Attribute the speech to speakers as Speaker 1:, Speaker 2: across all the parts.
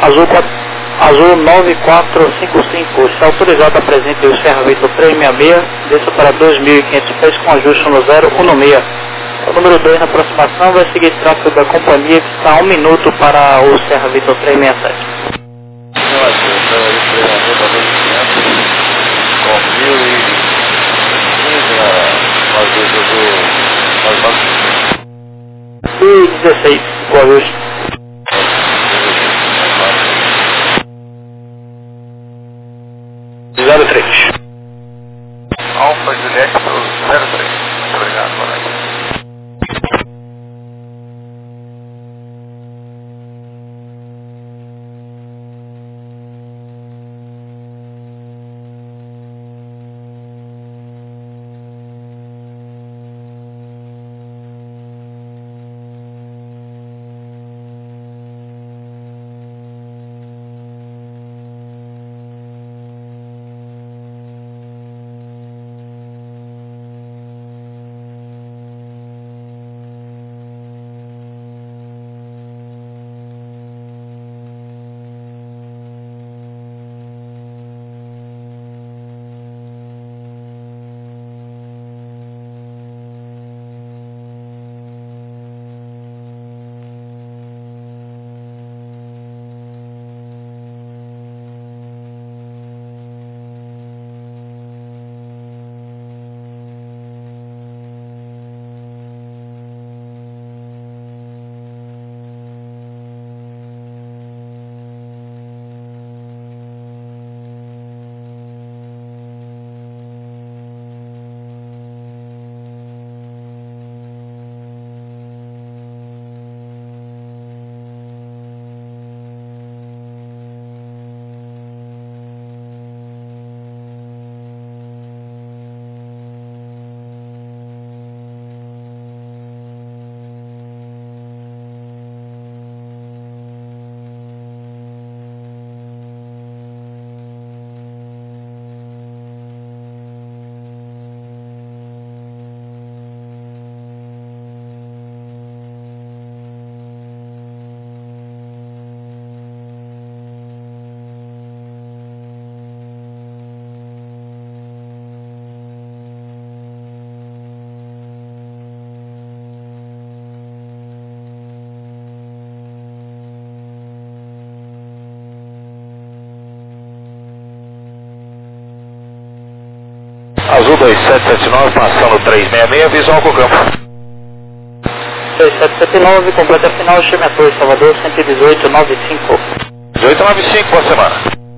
Speaker 1: Azul 9455, está autorizado a presente o Serra Vitor 366, desça para 2.500 pés com ajuste no 0116. O número 2 na aproximação vai seguir tráfego da companhia que está a 1 minuto para o Serra Vitor 367. E 16, o ajuste. Zero 3.
Speaker 2: Alfa Juliette 03. Muito obrigado, boa noite.
Speaker 3: Azul 2779, passando 366, visual com o campo.
Speaker 1: 2779, completa final, Chemetor, Salvador, 11895.
Speaker 3: 1895, boa semana.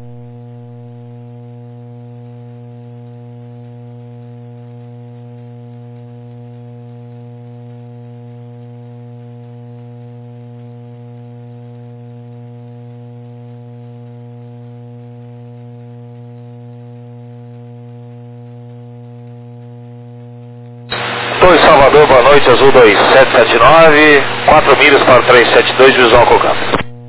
Speaker 3: Salvador, boa noite, Azul 2779, 4 milhas para o 372, visual com o campo.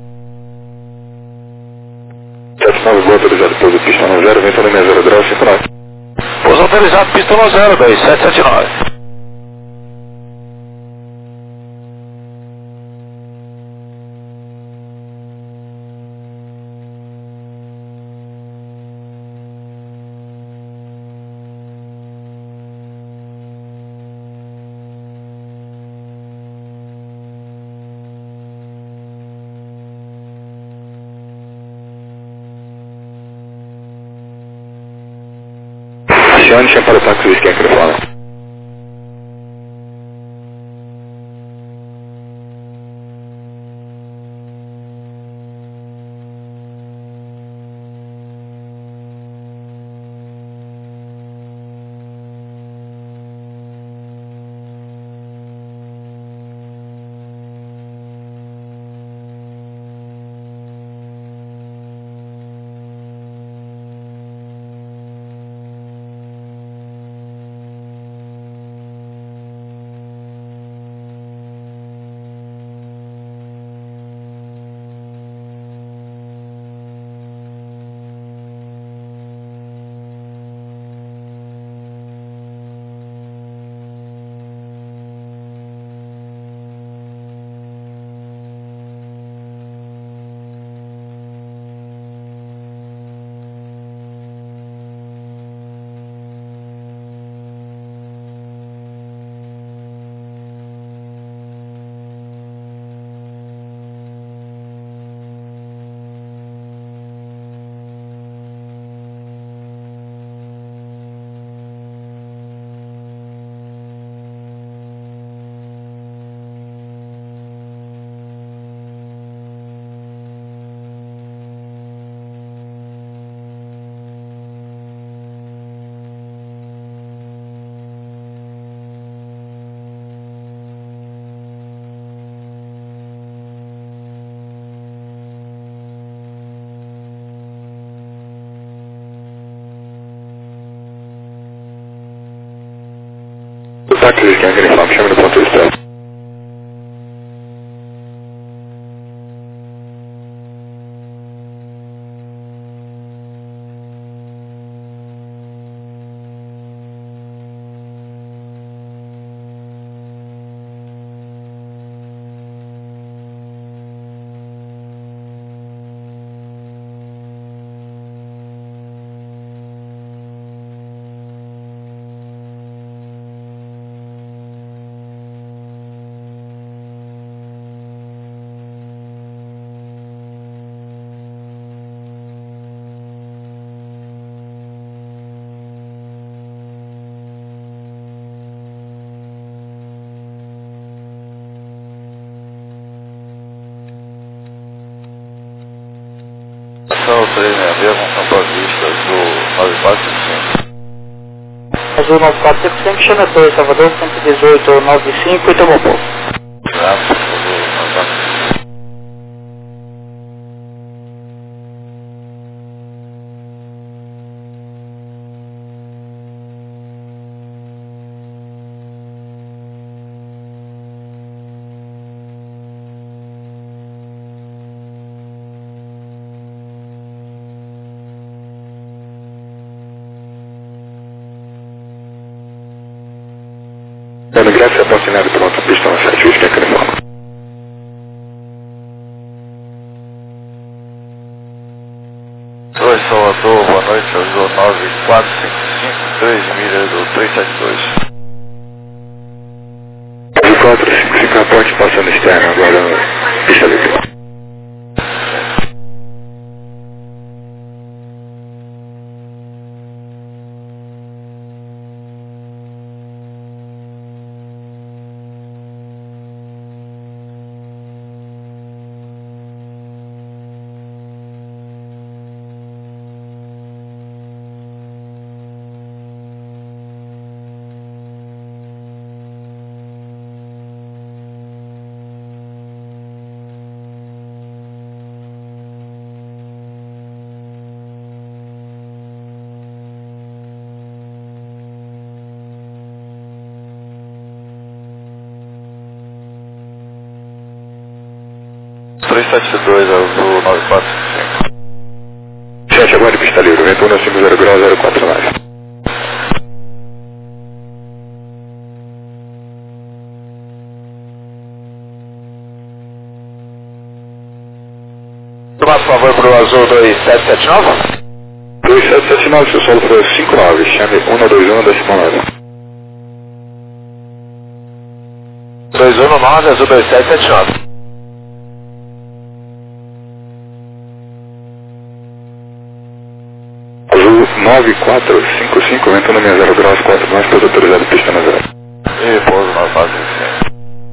Speaker 4: 79, boa, autorizado, pouso pista no 0, vento linha 0 grau, 59.
Speaker 3: Pouso autorizado, pista no 0, 2779.
Speaker 4: Acione para o táxi whisky, quem fala? Táxi Gang Uniforme, chame no ponto de estrada.
Speaker 2: São 366, com São Vista, do 9455.
Speaker 1: Azul 9455, chama 2, Salvador 118 95 e tomou pouco.
Speaker 2: Graças, por favor, 9455.
Speaker 4: Dando graças a Pontinelli pronto, pistão 7 Whisky Gang Uniforme.
Speaker 2: Oi, Salvador, boa noite, Azul 9455, 3 milhas do 372.
Speaker 4: Azul 455, aporte passando externo, agora pista livre.
Speaker 2: Azul 9455.
Speaker 4: 7 agora pista livre, vento 150 grau 049.
Speaker 3: Tomar por favor pro Azul 2779.
Speaker 4: 2779, seu solo foi 59, chame 121 decimal 9.
Speaker 3: 219, Azul 2779.
Speaker 4: Azul 9455, vento 60 graus 4 mais, pouso autorizado, pista na zero.
Speaker 2: E pouso 9455.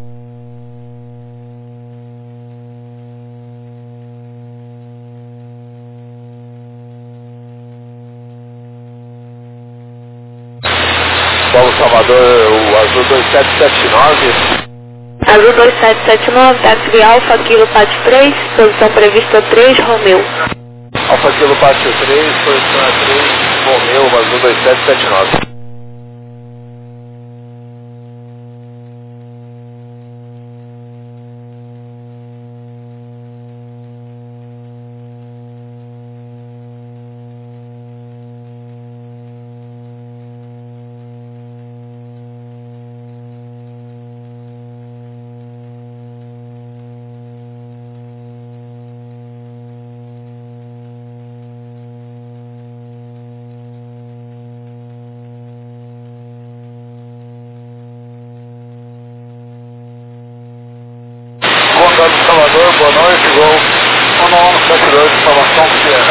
Speaker 3: Paulo Salvador, o Azul 2779.
Speaker 5: Azul 2779, táxi Alfa, Kilo Pátio 3, posição prevista 3, Romeu.
Speaker 3: Alfa Kilo Pátio 3, posição 3, Romeu, Azul 2779.
Speaker 2: Comandante Salvador, boa noite, gol 1172, informação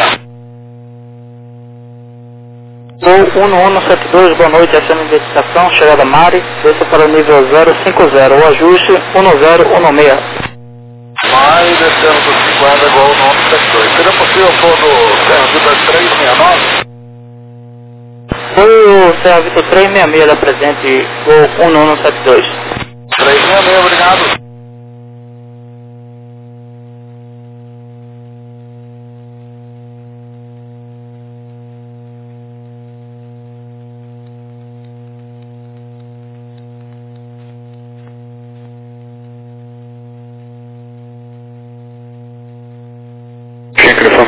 Speaker 2: Sierra.
Speaker 1: Gol 1172, boa noite, essa é a minha identificação, chegada Mari, desça para o nível 050, o ajuste 1016.
Speaker 2: Mas descemos do 50, gol 1172. Seria possível pôr do Serra Vida 369?
Speaker 1: Foi o Serra Vitor 366 da presente, gol 1172.
Speaker 2: 366, obrigado.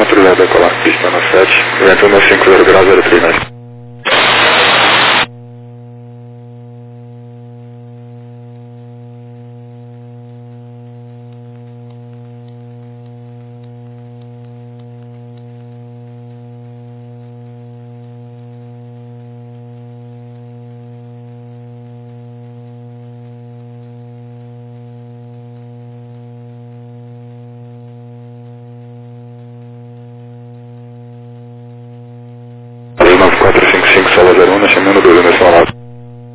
Speaker 4: autorizado a decolar pista no 7, vento 150 graus 039. Azul 9455, sala 01, chamando 2, direção ao lado.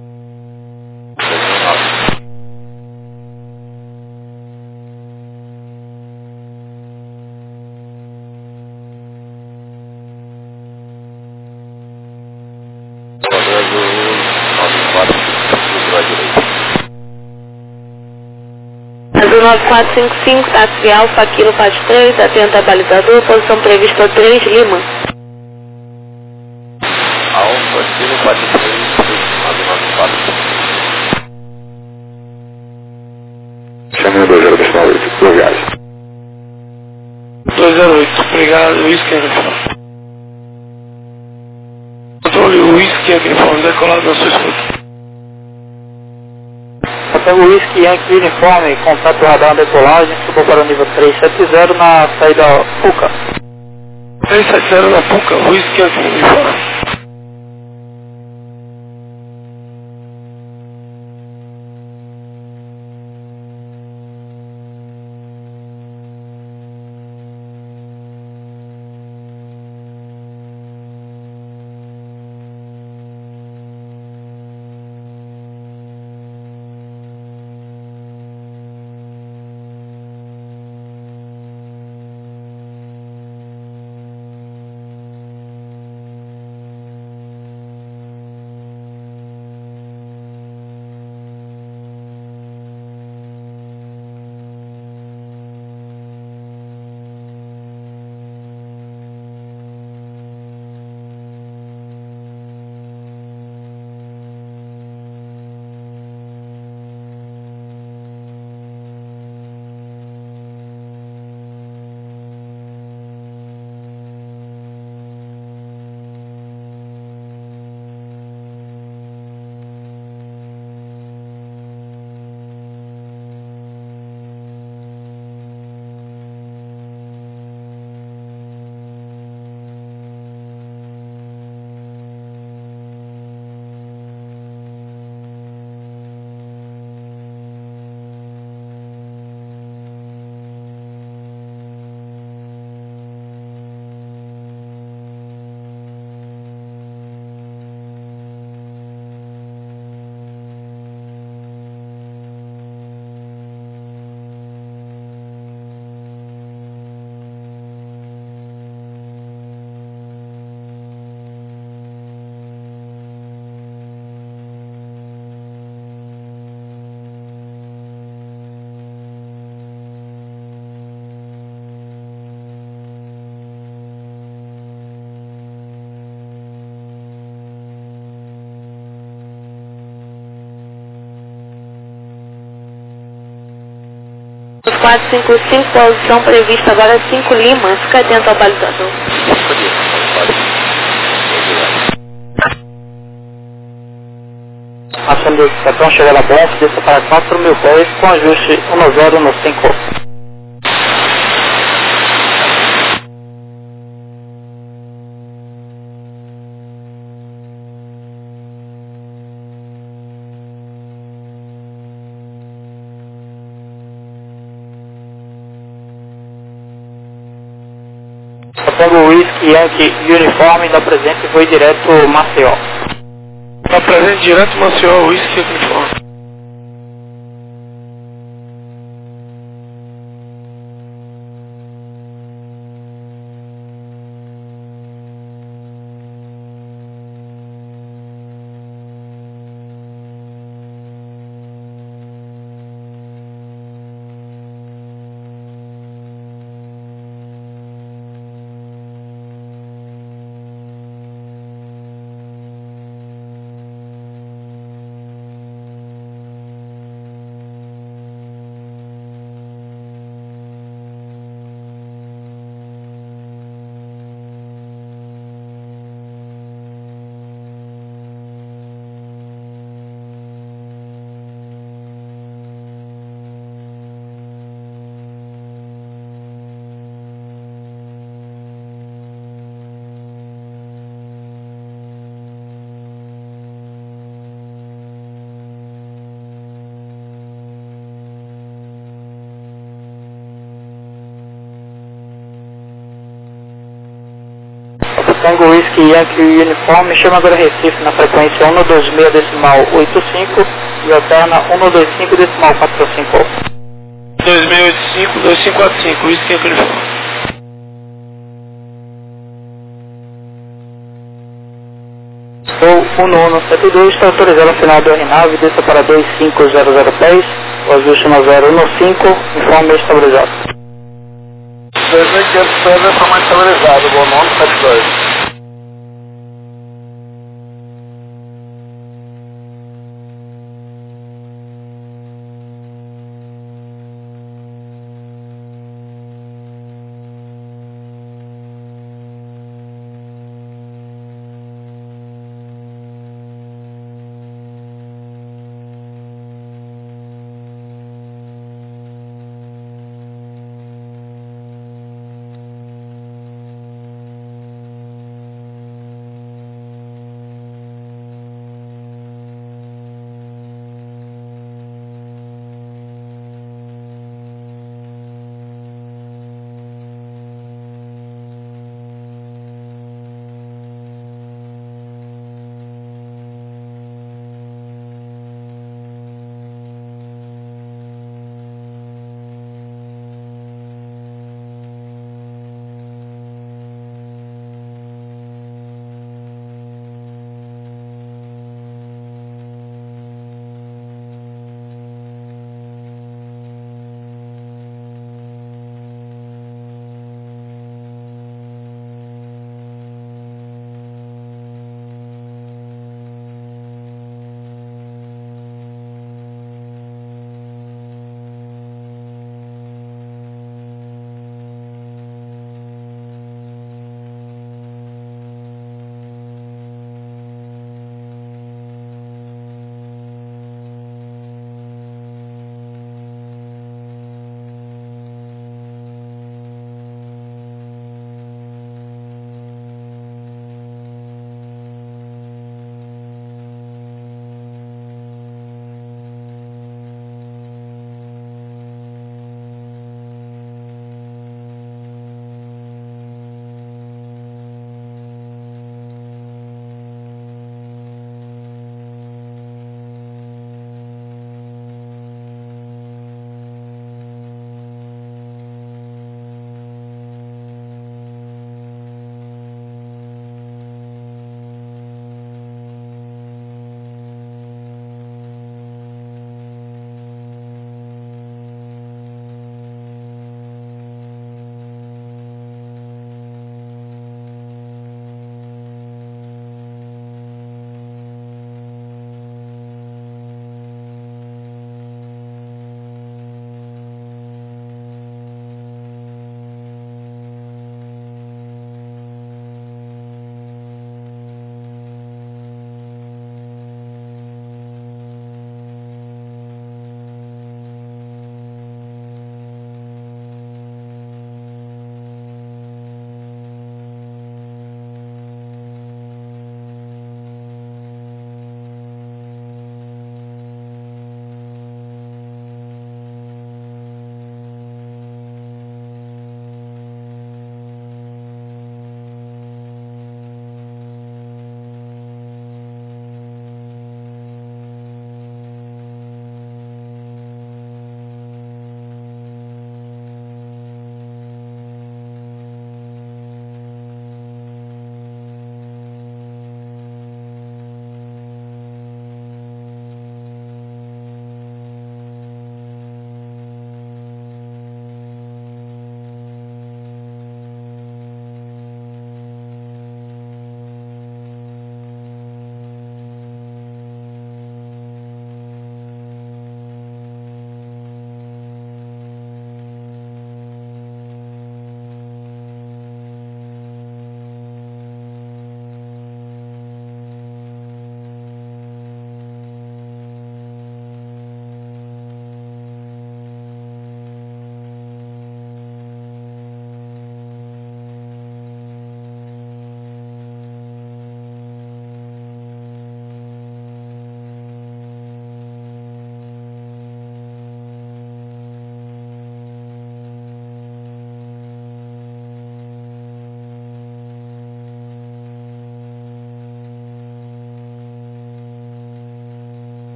Speaker 5: Azul 9455, táxi Alfa, Kilo Pátio 3, atenta balizador, posição prevista 3, Lima.
Speaker 2: Alfa, Kilo, Pátio 3, Azul 94.
Speaker 4: Chamando 20 decimal 8, boa viagem.
Speaker 6: 208, obrigado, Whisky Uniforme. Controle Whisky Uniforme, decolado na sua escuta.
Speaker 1: Hotel Whisky Yankee Uniforme, contato radar na decolagem, subiu para o nível 370 na saída PUCA.
Speaker 6: 370 na PUCA, Whisky Uniforme.
Speaker 5: Os 455, posição prevista agora 5 Lima, fica atento ao balizador.
Speaker 1: Ação do cartão chegada a bom, desça para 4.000 pés com ajuste 10 no 5. Hotel Whisky Yankee Uniforme, da presente foi direto Maceió.
Speaker 6: Está presente direto Maceió, Whisky Uniforme.
Speaker 1: Tango Whisky Yankee Uniforme, chama agora Recife na frequência 126,85 e alterna 125,45.
Speaker 6: 2685-2545, Whisky Yankee Uniforme.
Speaker 1: Sou 19172, está autorizado a final do RNAV, desça para 25010, o ajuste no 015, informe estabilizado.
Speaker 2: 2500 pés é para mais estabilizado, bom nome 72.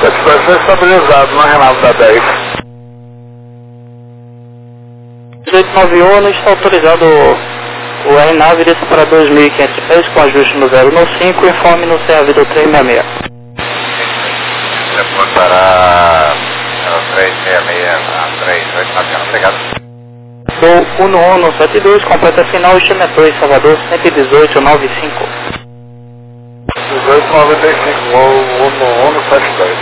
Speaker 2: 172 foi estabilizado na Renata da 10.
Speaker 1: 1891 está autorizado o RNAV desça para 2.500 pés com ajuste no 095, informe no CA Vida 366.
Speaker 3: Reportará 366 obrigado.
Speaker 1: Voo 1172, completa final Ximetou, Salvador, 11895.
Speaker 2: 1895, voo 1172.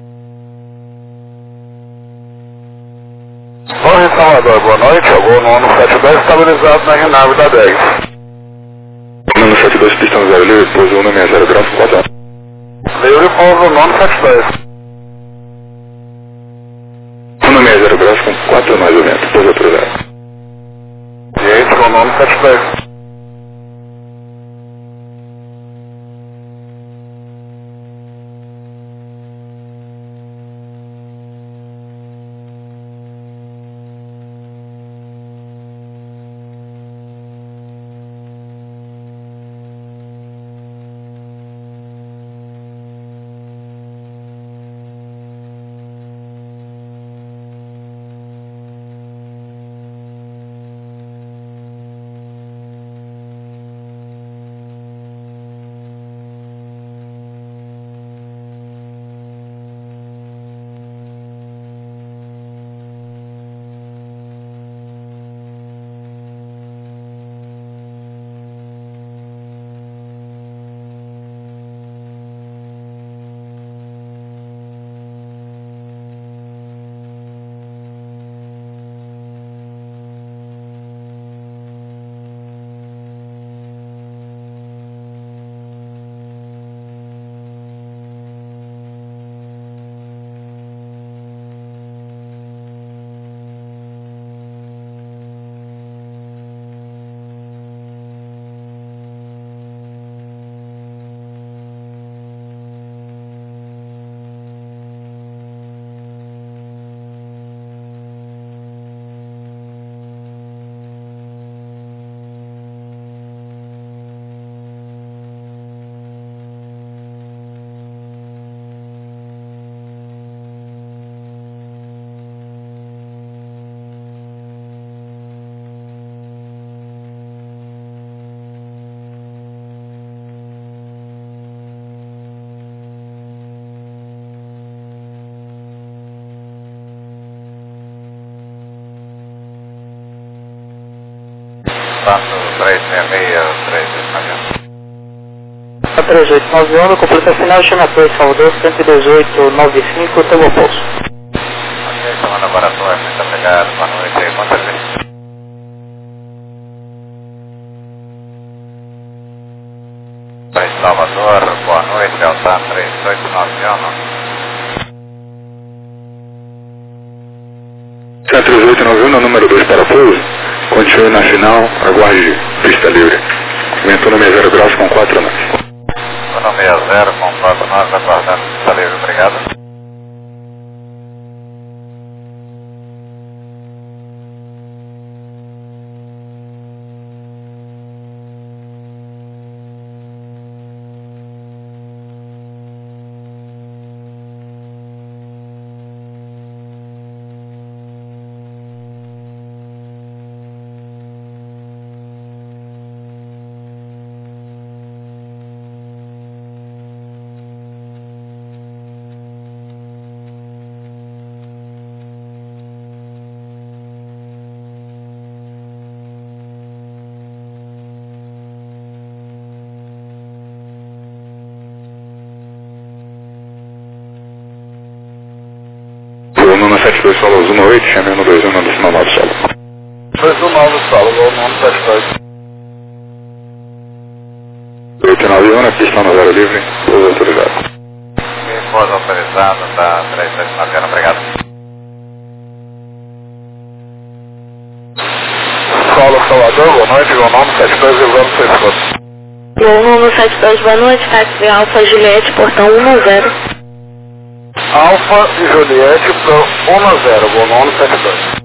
Speaker 2: Torre Salvador, boa noite, o voo 1172 estabilizado na Renave da 10.
Speaker 4: 172, pistão 0 livre, pouso 160, graus 4.
Speaker 2: Livre, pouso 972.
Speaker 4: 160 graus com 4 mais ou menos, pouso autorizado.
Speaker 2: Direito, voo 972.
Speaker 3: Passo 366,
Speaker 1: 3891, completa final Ximetou, Salvador, 11895, Teu Poço.
Speaker 3: Ok, estamos no laboratório, muito obrigado, boa noite, bom serviço. Para Salvador, boa noite, Alta 3891.
Speaker 4: 3891, número 2 para pouso. Continue na final, aguarde pista livre. Vento 160 graus com 4 nós.
Speaker 3: 160 com 4 nós, aguardando pista livre, obrigado.
Speaker 4: Voo 172, solo 18, chame 121, decimal 9 solo.
Speaker 2: 219 solo, voo 972.
Speaker 4: 891, pista no 0 livre, pouso autorizado.
Speaker 3: Pouso autorizado, tá 3790, obrigado.
Speaker 2: Solo Salvador, boa noite, voo 972, Ivan Pescoço.
Speaker 5: Voo 1172, boa noite, táxi Alfa Juliette, portão 10.
Speaker 2: Alfa e Juliette pro 10, voo 972.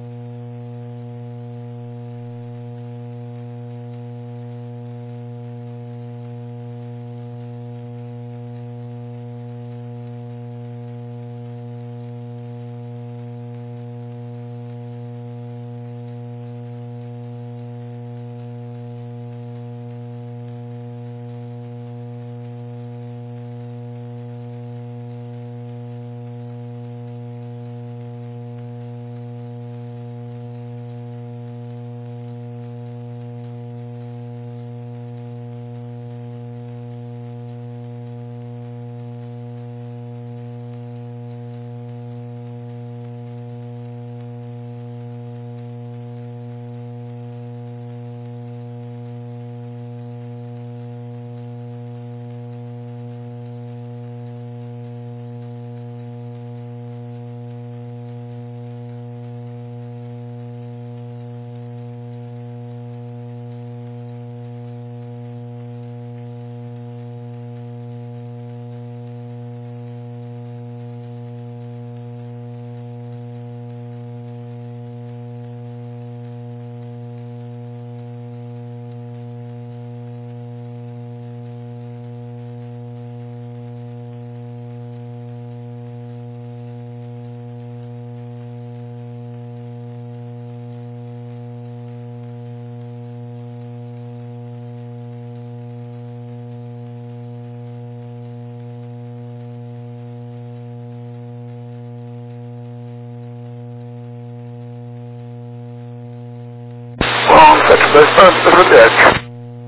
Speaker 2: 72 para Juliette.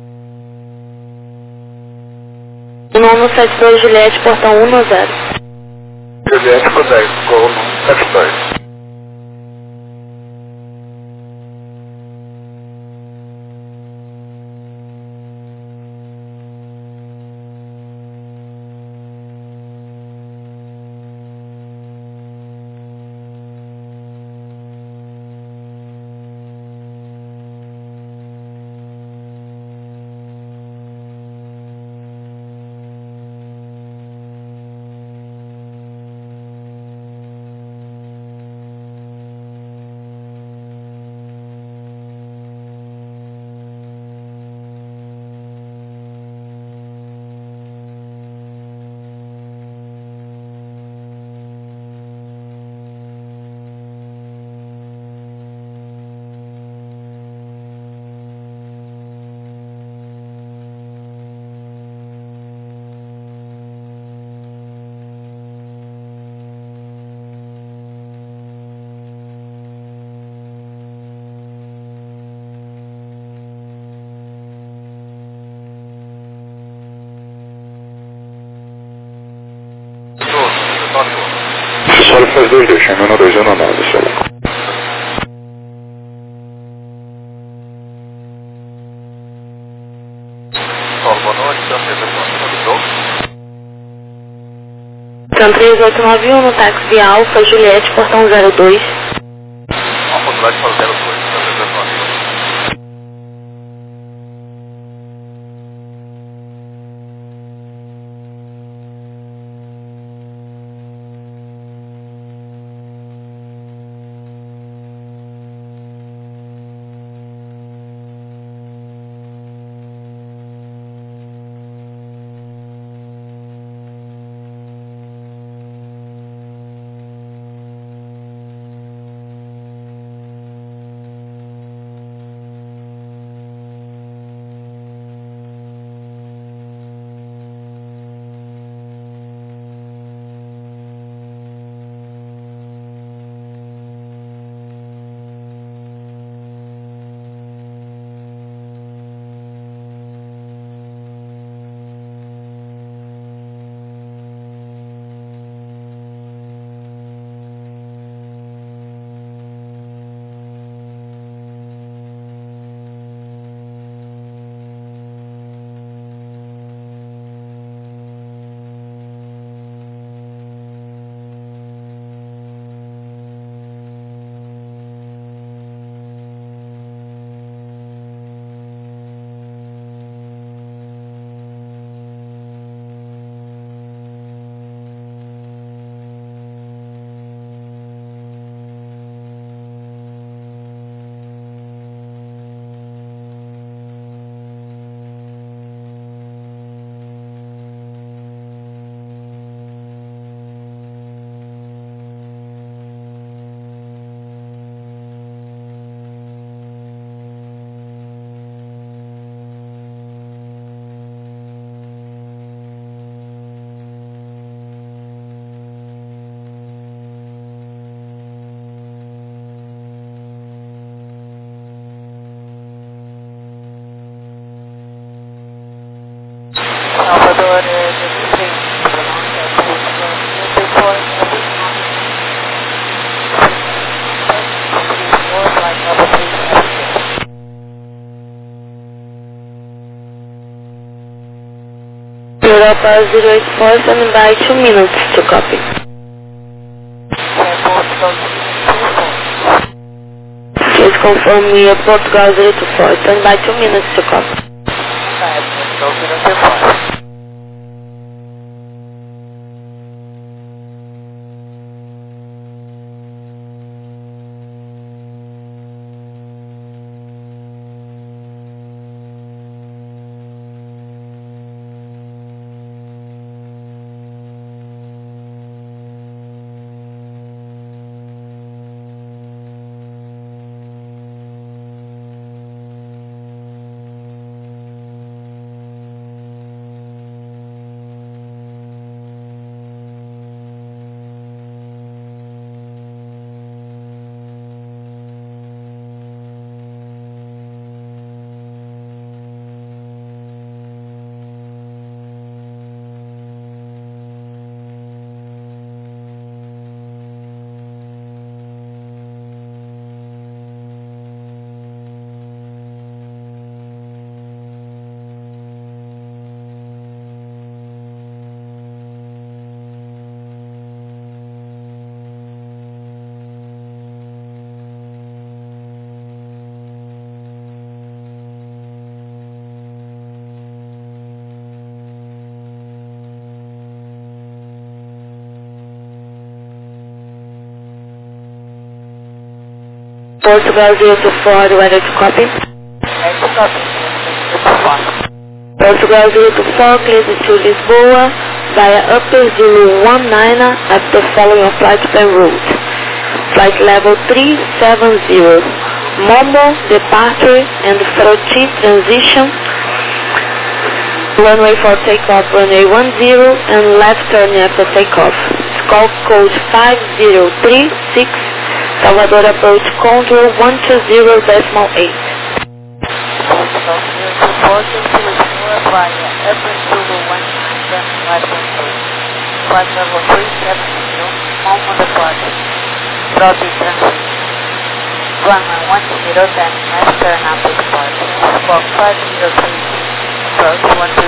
Speaker 5: 1172 Juliette, portão 110.
Speaker 2: Juliette com 10, gol 172.
Speaker 4: Solo faz 2-2, chama no 2 ano 9, solo.
Speaker 2: Boa noite,
Speaker 5: Então 3891 no táxi Alfa, Juliette, portão 02.
Speaker 2: uma oportunidade para o 02, está
Speaker 5: Salvador, Europa 084, standing by 2 minutes to copy. Please confirm me Portugal 024, stand by 2 minutes to copy. Portugal 024, ready to copy. Portugal 024, clear to Lisboa via Upper Zulu 19 at the following flight plan route. Flight level 370, Momo departure and Froti transition. Runway for takeoff, runway 10 and left turn after takeoff. Call code 5036, Salvador approach control 120.8.
Speaker 7: Flight level 370, Momo departure. Froti transition. Runway 10 then left turn after departure. Squawk 5036. Approach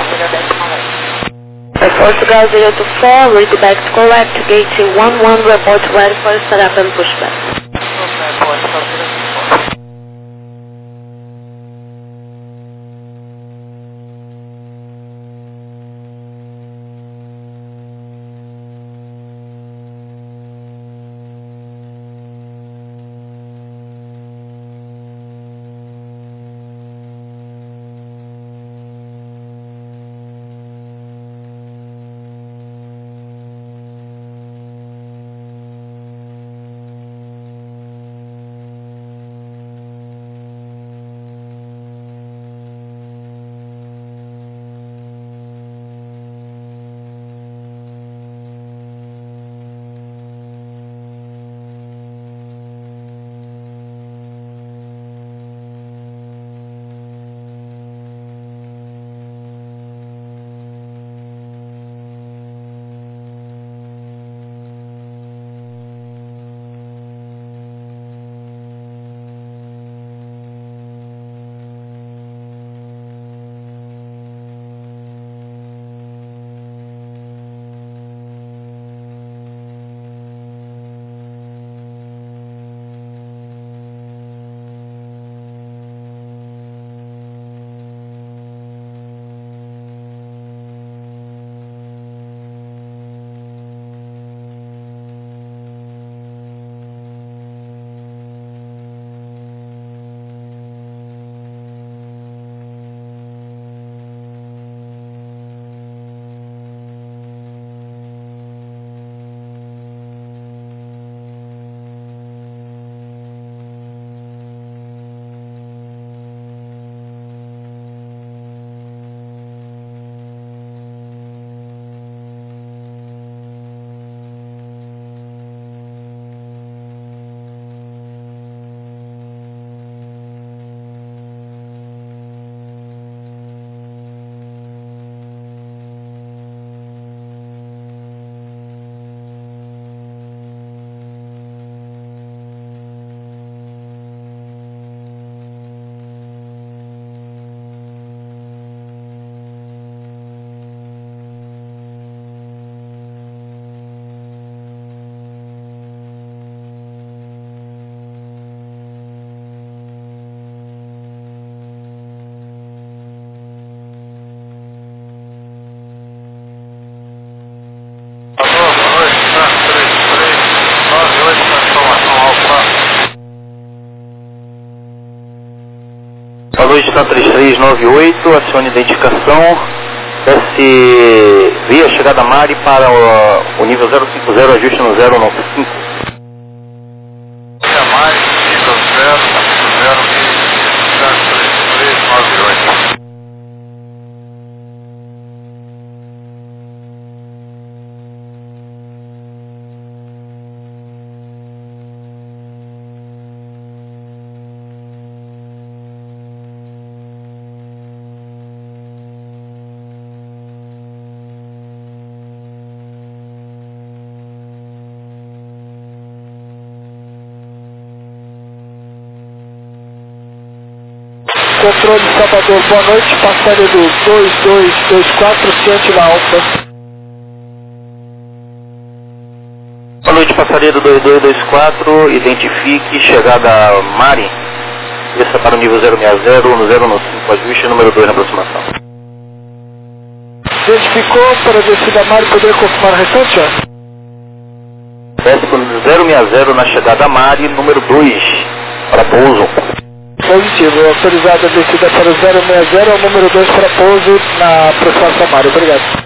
Speaker 7: 120.8.
Speaker 5: Portugal 024, read back to correct, gate 11, report ready for startup and pushback.
Speaker 3: Noite na 3398, acione identificação, desce via chegada Mari para o nível 050, ajuste no 095.
Speaker 2: Via Mari, nível 050, 3398.
Speaker 6: Controle Salvador, boa noite, passageiro 2224, ciente na Alfa.
Speaker 3: Boa noite, passageiro 2224, identifique chegada Mari, desça para o nível 060, no 095, ajuste número 2 na aproximação.
Speaker 6: Identificou para a descida Mari, poderia confirmar o restante?
Speaker 3: Desce para o 060 na chegada Mari, número 2, para pouso.
Speaker 6: Positivo, autorizada a descida para o 060, ao número 2 para pouso na aproximação Mário. Obrigado.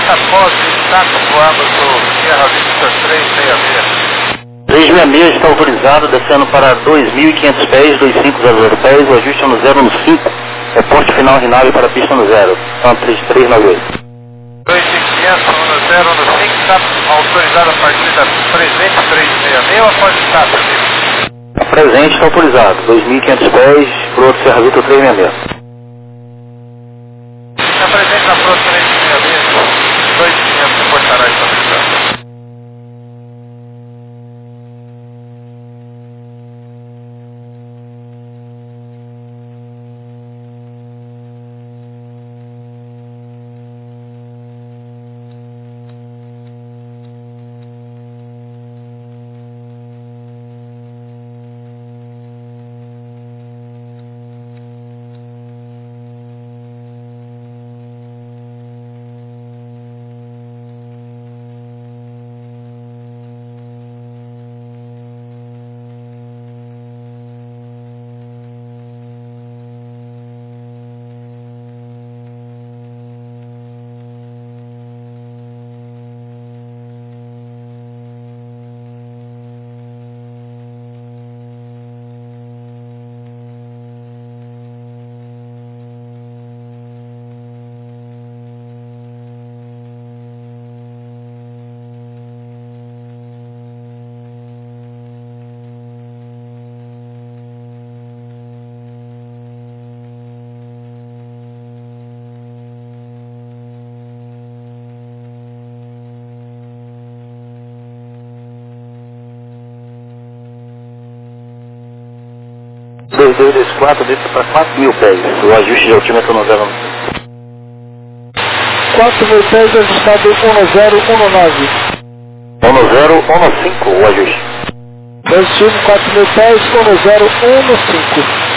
Speaker 2: após o status voando do Sierra Victor 366.
Speaker 3: 366 está autorizado, descendo para 2.500 pés, 2.500 pés, o ajuste é no 0 no 5, reporte final de nave para a pista no 0, então 3398.
Speaker 2: 2.500 no 0 no 5, está autorizado a partir da presente 366 ou após o status?
Speaker 3: A presente está autorizado, 2.500 pés, pro outro Sierra Victor 366.
Speaker 2: Está presente na próxima 366, 2.500 reportará esta missão.
Speaker 3: Desce para 4.000 pés, o ajuste de altímetro no 0
Speaker 6: 4.000 pés ajustado 1019.
Speaker 3: 1015, o ajuste.
Speaker 6: Positivo 4.000 pés 1015.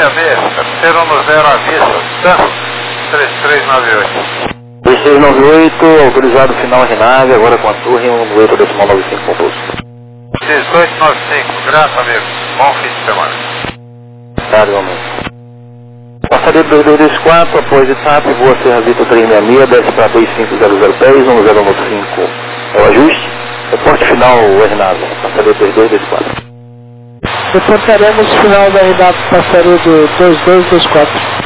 Speaker 2: terceiro no 0 avisa, TAM 3398.
Speaker 3: 3698, autorizado final Renave, agora com a torre 198.95 composto.
Speaker 2: 1895, graças amigo, bom fim de semana.
Speaker 3: Tá, igualmente. Passaria 2224, após etapa, voa Serra Vitor 366, desce para 25010, 1095 é o ajuste. Reporte final, Renave, passaria 2224.
Speaker 6: Reportaremos final da RNAV passaria de 2224.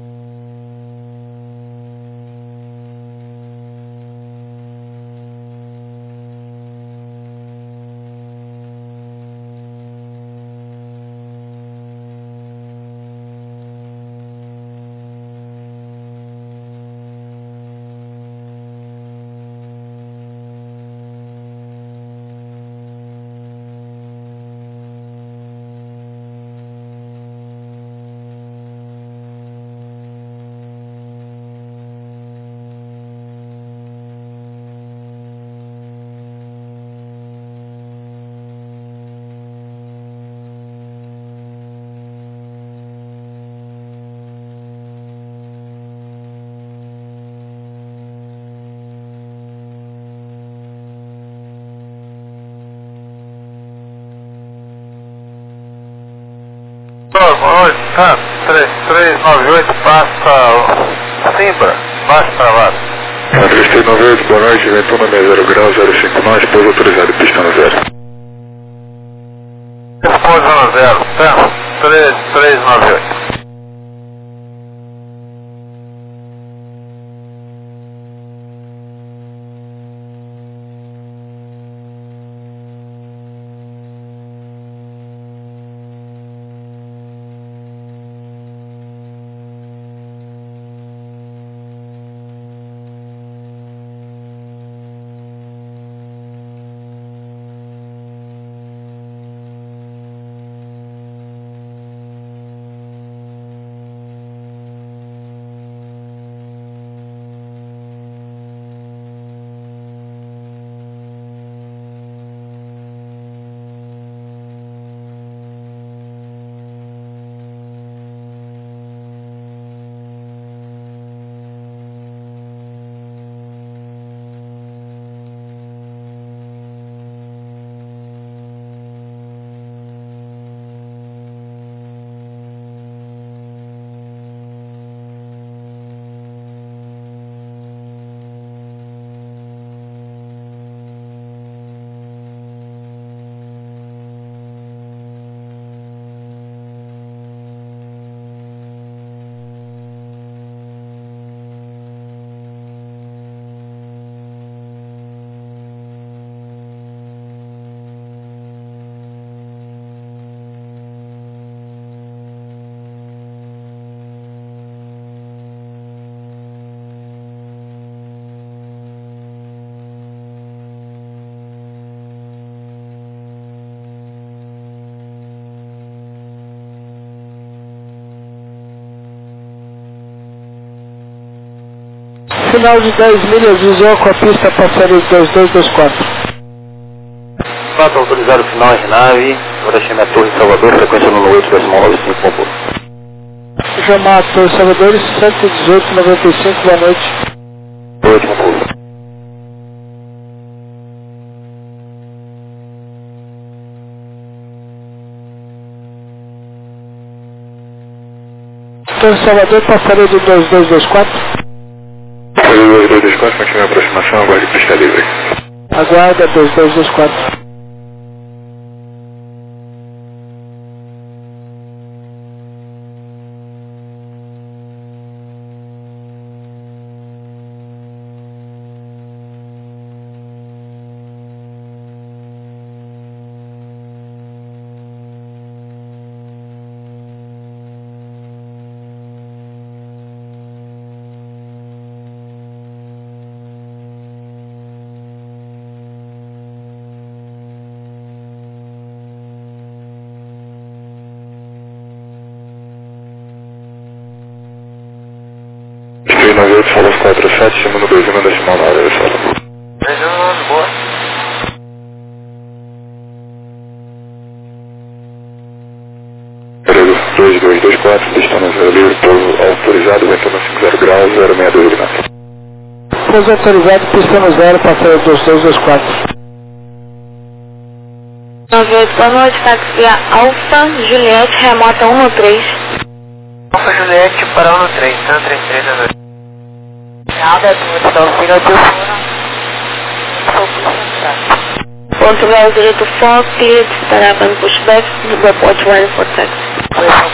Speaker 2: Boa noite, TAM 3398, passa Simbra, baixo travado.
Speaker 4: 3398, boa noite, ventou na 0 grau, 059, pouso autorizado, pista no 0.
Speaker 2: Pouso no 0, TAM 3398.
Speaker 6: Final de 10 milhas, visou com a pista passaria de 2224.
Speaker 3: Fato autorizado final Renave, agora chame a torre Salvador, frequência no 8.95 composto.
Speaker 6: Jamato, Salvador, 118,95, boa noite.
Speaker 3: Boa noite, composto.
Speaker 6: Torre Salvador, passaria de 2224.
Speaker 4: 2224, continua a aproximação, aguarde pista livre.
Speaker 6: Aguarda 2224.
Speaker 4: Espírito 98, Solos 47, chama no 2 e manda decimal na área, Solos.
Speaker 2: Beijão, boa.
Speaker 4: Período 222. 24, pista no 0 livre, pouso autorizado, vento no 50 graus, 062 Ignacio.
Speaker 6: Pouso autorizado, pista no 0, passageiro 2224.
Speaker 5: 98, boa noite, táxi via Alfa Juliette, remota 113.
Speaker 1: Alfa Juliette para 113, San 33 da noite.
Speaker 7: Nada, do auxílio de
Speaker 5: Portugal 02 4, cleared, Tarapan pushback, report 1 for taxi.